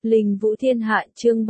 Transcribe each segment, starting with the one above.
Linh Vũ Thiên Hạ chương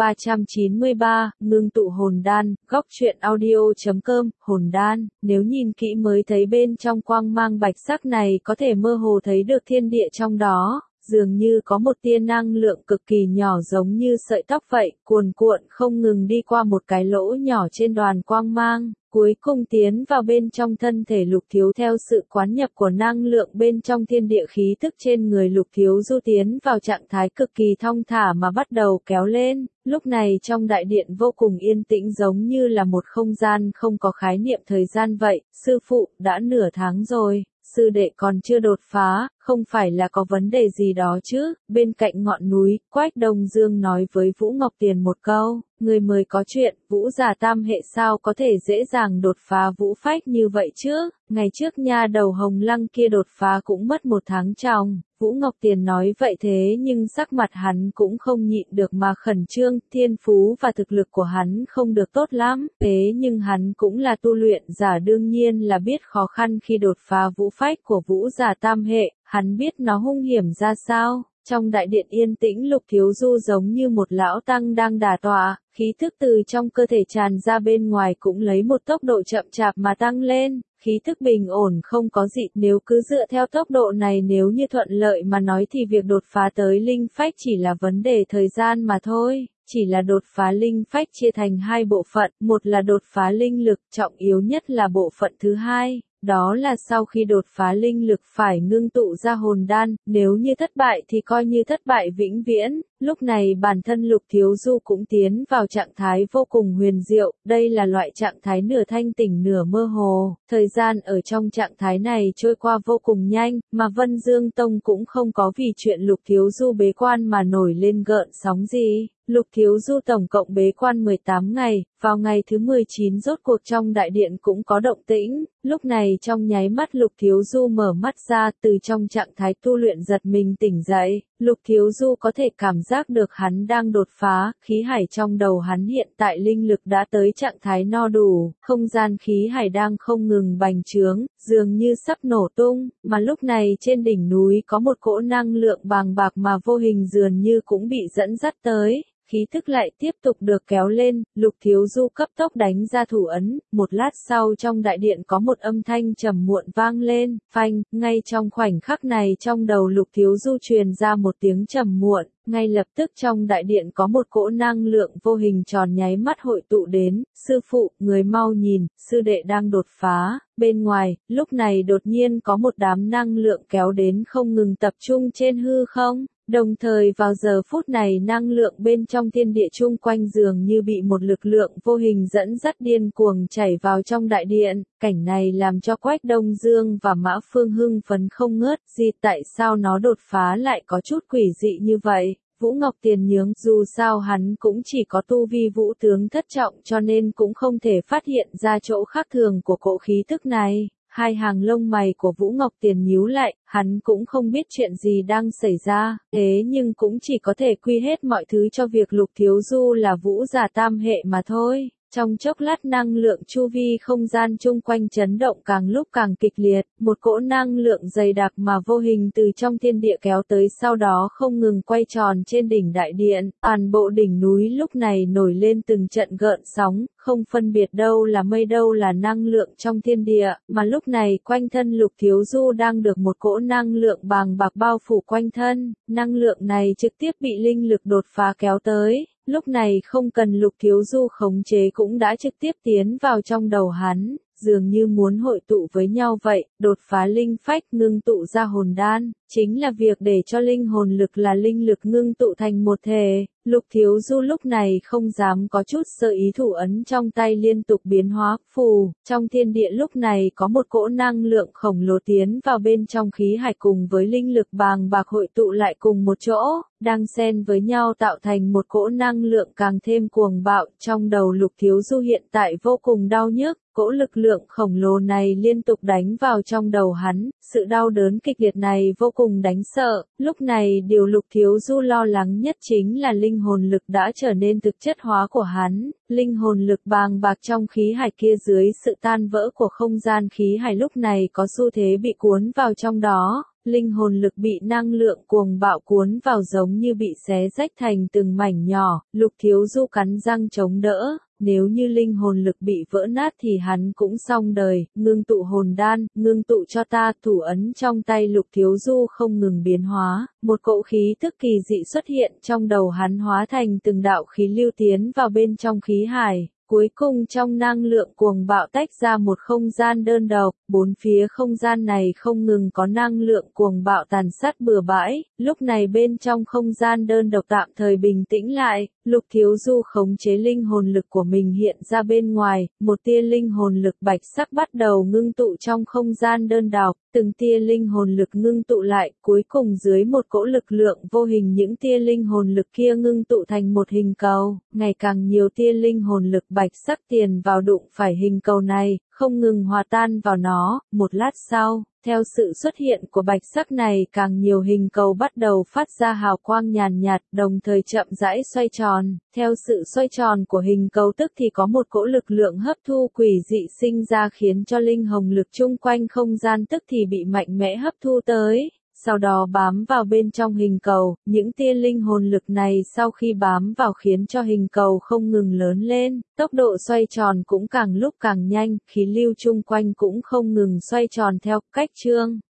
393, ngưng tụ hồn đan, góc truyện audio.com, hồn đan, nếu nhìn kỹ mới thấy bên trong quang mang bạch sắc này có thể mơ hồ thấy được thiên địa trong đó, dường như có một tia năng lượng cực kỳ nhỏ giống như sợi tóc vậy, cuồn cuộn không ngừng đi qua một cái lỗ nhỏ trên đoàn quang mang. Cuối cùng tiến vào bên trong thân thể Lục Thiếu theo sự quán nhập của năng lượng bên trong thiên địa khí tức trên người Lục Thiếu du tiến vào trạng thái cực kỳ thong thả mà bắt đầu kéo lên. Lúc này trong đại điện vô cùng yên tĩnh giống như là một không gian không có khái niệm thời gian vậy. Sư phụ, đã nửa tháng rồi, sư đệ còn chưa đột phá, không phải là có vấn đề gì đó chứ? Bên cạnh ngọn núi, Quách Đông Dương nói với Vũ Ngọc Tiền một câu, người mới có chuyện, Vũ giả tam hệ sao có thể dễ dàng đột phá vũ phách như vậy chứ? Ngày trước nha đầu Hồng Lăng kia đột phá cũng mất 1 tháng tròng. Vũ Ngọc Tiền nói vậy thế nhưng sắc mặt hắn cũng không nhịn được mà khẩn trương, thiên phú và thực lực của hắn không được tốt lắm, thế nhưng hắn cũng là tu luyện giả đương nhiên là biết khó khăn khi đột phá vũ phách của vũ giả tam hệ, hắn biết nó hung hiểm ra sao. Trong đại điện yên tĩnh Lục Thiếu Du giống như một lão tăng đang đả tọa, khí thức từ trong cơ thể tràn ra bên ngoài cũng lấy một tốc độ chậm chạp mà tăng lên. Khí thức bình ổn không có gì, nếu cứ dựa theo tốc độ này nếu như thuận lợi mà nói thì việc đột phá tới linh phách chỉ là vấn đề thời gian mà thôi. Chỉ là đột phá linh phách chia thành 2 bộ phận, một là đột phá linh lực, trọng yếu nhất là bộ phận thứ hai. Đó là sau khi đột phá linh lực phải ngưng tụ ra hồn đan, nếu như thất bại thì coi như thất bại vĩnh viễn. Lúc này bản thân Lục Thiếu Du cũng tiến vào trạng thái vô cùng huyền diệu, đây là loại trạng thái nửa thanh tỉnh nửa mơ hồ. Thời gian ở trong trạng thái này trôi qua vô cùng nhanh, mà Vân Dương Tông cũng không có vì chuyện Lục Thiếu Du bế quan mà nổi lên gợn sóng gì. Lục Thiếu Du tổng cộng bế quan 18 ngày, vào ngày thứ 19 rốt cuộc trong đại điện cũng có động tĩnh, lúc này trong nháy mắt Lục Thiếu Du mở mắt ra từ trong trạng thái tu luyện giật mình tỉnh dậy, Lục Thiếu Du có thể cảm giác được hắn đang đột phá, khí hải trong đầu hắn hiện tại linh lực đã tới trạng thái no đủ, không gian khí hải đang không ngừng bành trướng, dường như sắp nổ tung, mà lúc này trên đỉnh núi có một cỗ năng lượng bàng bạc mà vô hình dường như cũng bị dẫn dắt tới. Khí thức lại tiếp tục được kéo lên, Lục Thiếu Du cấp tốc đánh ra thủ ấn, một lát sau trong đại điện có một âm thanh trầm muộn vang lên, phanh, ngay trong khoảnh khắc này trong đầu Lục Thiếu Du truyền ra một tiếng trầm muộn, ngay lập tức trong đại điện có một cỗ năng lượng vô hình tròn nháy mắt hội tụ đến, sư phụ, người mau nhìn, sư đệ đang đột phá. Bên ngoài, lúc này đột nhiên có một đám năng lượng kéo đến không ngừng tập trung trên hư không. Đồng thời vào giờ phút này năng lượng bên trong thiên địa chung quanh dường như bị một lực lượng vô hình dẫn dắt điên cuồng chảy vào trong đại điện, cảnh này làm cho Quách Đông Dương và Mã Phương hưng phấn không ngớt, gì tại sao nó đột phá lại có chút quỷ dị như vậy. Vũ Ngọc Tiền nhướng, dù sao hắn cũng chỉ có tu vi vũ tướng thất trọng cho nên cũng không thể phát hiện ra chỗ khác thường của cỗ khí tức này. Hai hàng lông mày của Vũ Ngọc Tiền nhíu lại, hắn cũng không biết chuyện gì đang xảy ra, thế nhưng cũng chỉ có thể quy hết mọi thứ cho việc Lục Thiếu Du là vũ giả tam hệ mà thôi. Trong chốc lát năng lượng chu vi không gian chung quanh chấn động càng lúc càng kịch liệt, một cỗ năng lượng dày đặc mà vô hình từ trong thiên địa kéo tới sau đó không ngừng quay tròn trên đỉnh đại điện, toàn bộ đỉnh núi lúc này nổi lên từng trận gợn sóng, không phân biệt đâu là mây đâu là năng lượng trong thiên địa, mà lúc này quanh thân Lục Thiếu Du đang được một cỗ năng lượng bàng bạc bao phủ quanh thân, năng lượng này trực tiếp bị linh lực đột phá kéo tới. Lúc này không cần Lục Thiếu Du khống chế cũng đã trực tiếp tiến vào trong đầu hắn, dường như muốn hội tụ với nhau vậy, đột phá linh phách ngưng tụ ra hồn đan, chính là việc để cho linh hồn lực là linh lực ngưng tụ thành một thể. Lục Thiếu Du lúc này không dám có chút sơ ý, thủ ấn trong tay liên tục biến hóa, phù, trong thiên địa lúc này có một cỗ năng lượng khổng lồ tiến vào bên trong khí hải cùng với linh lực bàng bạc hội tụ lại cùng một chỗ, đang xen với nhau tạo thành một cỗ năng lượng càng thêm cuồng bạo, trong đầu Lục Thiếu Du hiện tại vô cùng đau nhức. Cỗ lực lượng khổng lồ này liên tục đánh vào trong đầu hắn, sự đau đớn kịch liệt này vô cùng đáng sợ. Lúc này điều Lục Thiếu Du lo lắng nhất chính là linh hồn lực đã trở nên thực chất hóa của hắn. Linh hồn lực bàng bạc trong khí hải kia dưới sự tan vỡ của không gian khí hải lúc này có xu thế bị cuốn vào trong đó. linh hồn lực bị năng lượng cuồng bạo cuốn vào giống như bị xé rách thành từng mảnh nhỏ, Lục Thiếu Du cắn răng chống đỡ. Nếu như linh hồn lực bị vỡ nát thì hắn cũng xong đời, ngưng tụ hồn đan, ngưng tụ cho ta, thủ ấn trong tay Lục Thiếu Du không ngừng biến hóa, một cỗ khí tức kỳ dị xuất hiện trong đầu hắn hóa thành từng đạo khí lưu tiến vào bên trong khí hải. Cuối cùng trong năng lượng cuồng bạo tách ra một không gian đơn độc, bốn phía không gian này không ngừng có năng lượng cuồng bạo tàn sát bừa bãi, lúc này bên trong không gian đơn độc tạm thời bình tĩnh lại, Lục Thiếu Du khống chế linh hồn lực của mình hiện ra bên ngoài, một tia linh hồn lực bạch sắc bắt đầu ngưng tụ trong không gian đơn độc, từng tia linh hồn lực ngưng tụ lại, cuối cùng dưới một cỗ lực lượng vô hình những tia linh hồn lực kia ngưng tụ thành một hình cầu, ngày càng nhiều tia linh hồn lực bạch sắc tiền vào đụng phải hình cầu này, không ngừng hòa tan vào nó, một lát sau, theo sự xuất hiện của bạch sắc này càng nhiều hình cầu bắt đầu phát ra hào quang nhàn nhạt, đồng thời chậm rãi xoay tròn, theo sự xoay tròn của hình cầu tức thì có một cỗ lực lượng hấp thu quỷ dị sinh ra khiến cho linh hồn lực chung quanh không gian tức thì bị mạnh mẽ hấp thu tới. Sau đó bám vào bên trong hình cầu, những tia linh hồn lực này sau khi bám vào khiến cho hình cầu không ngừng lớn lên, tốc độ xoay tròn cũng càng lúc càng nhanh, khí lưu chung quanh cũng không ngừng xoay tròn theo cách chương.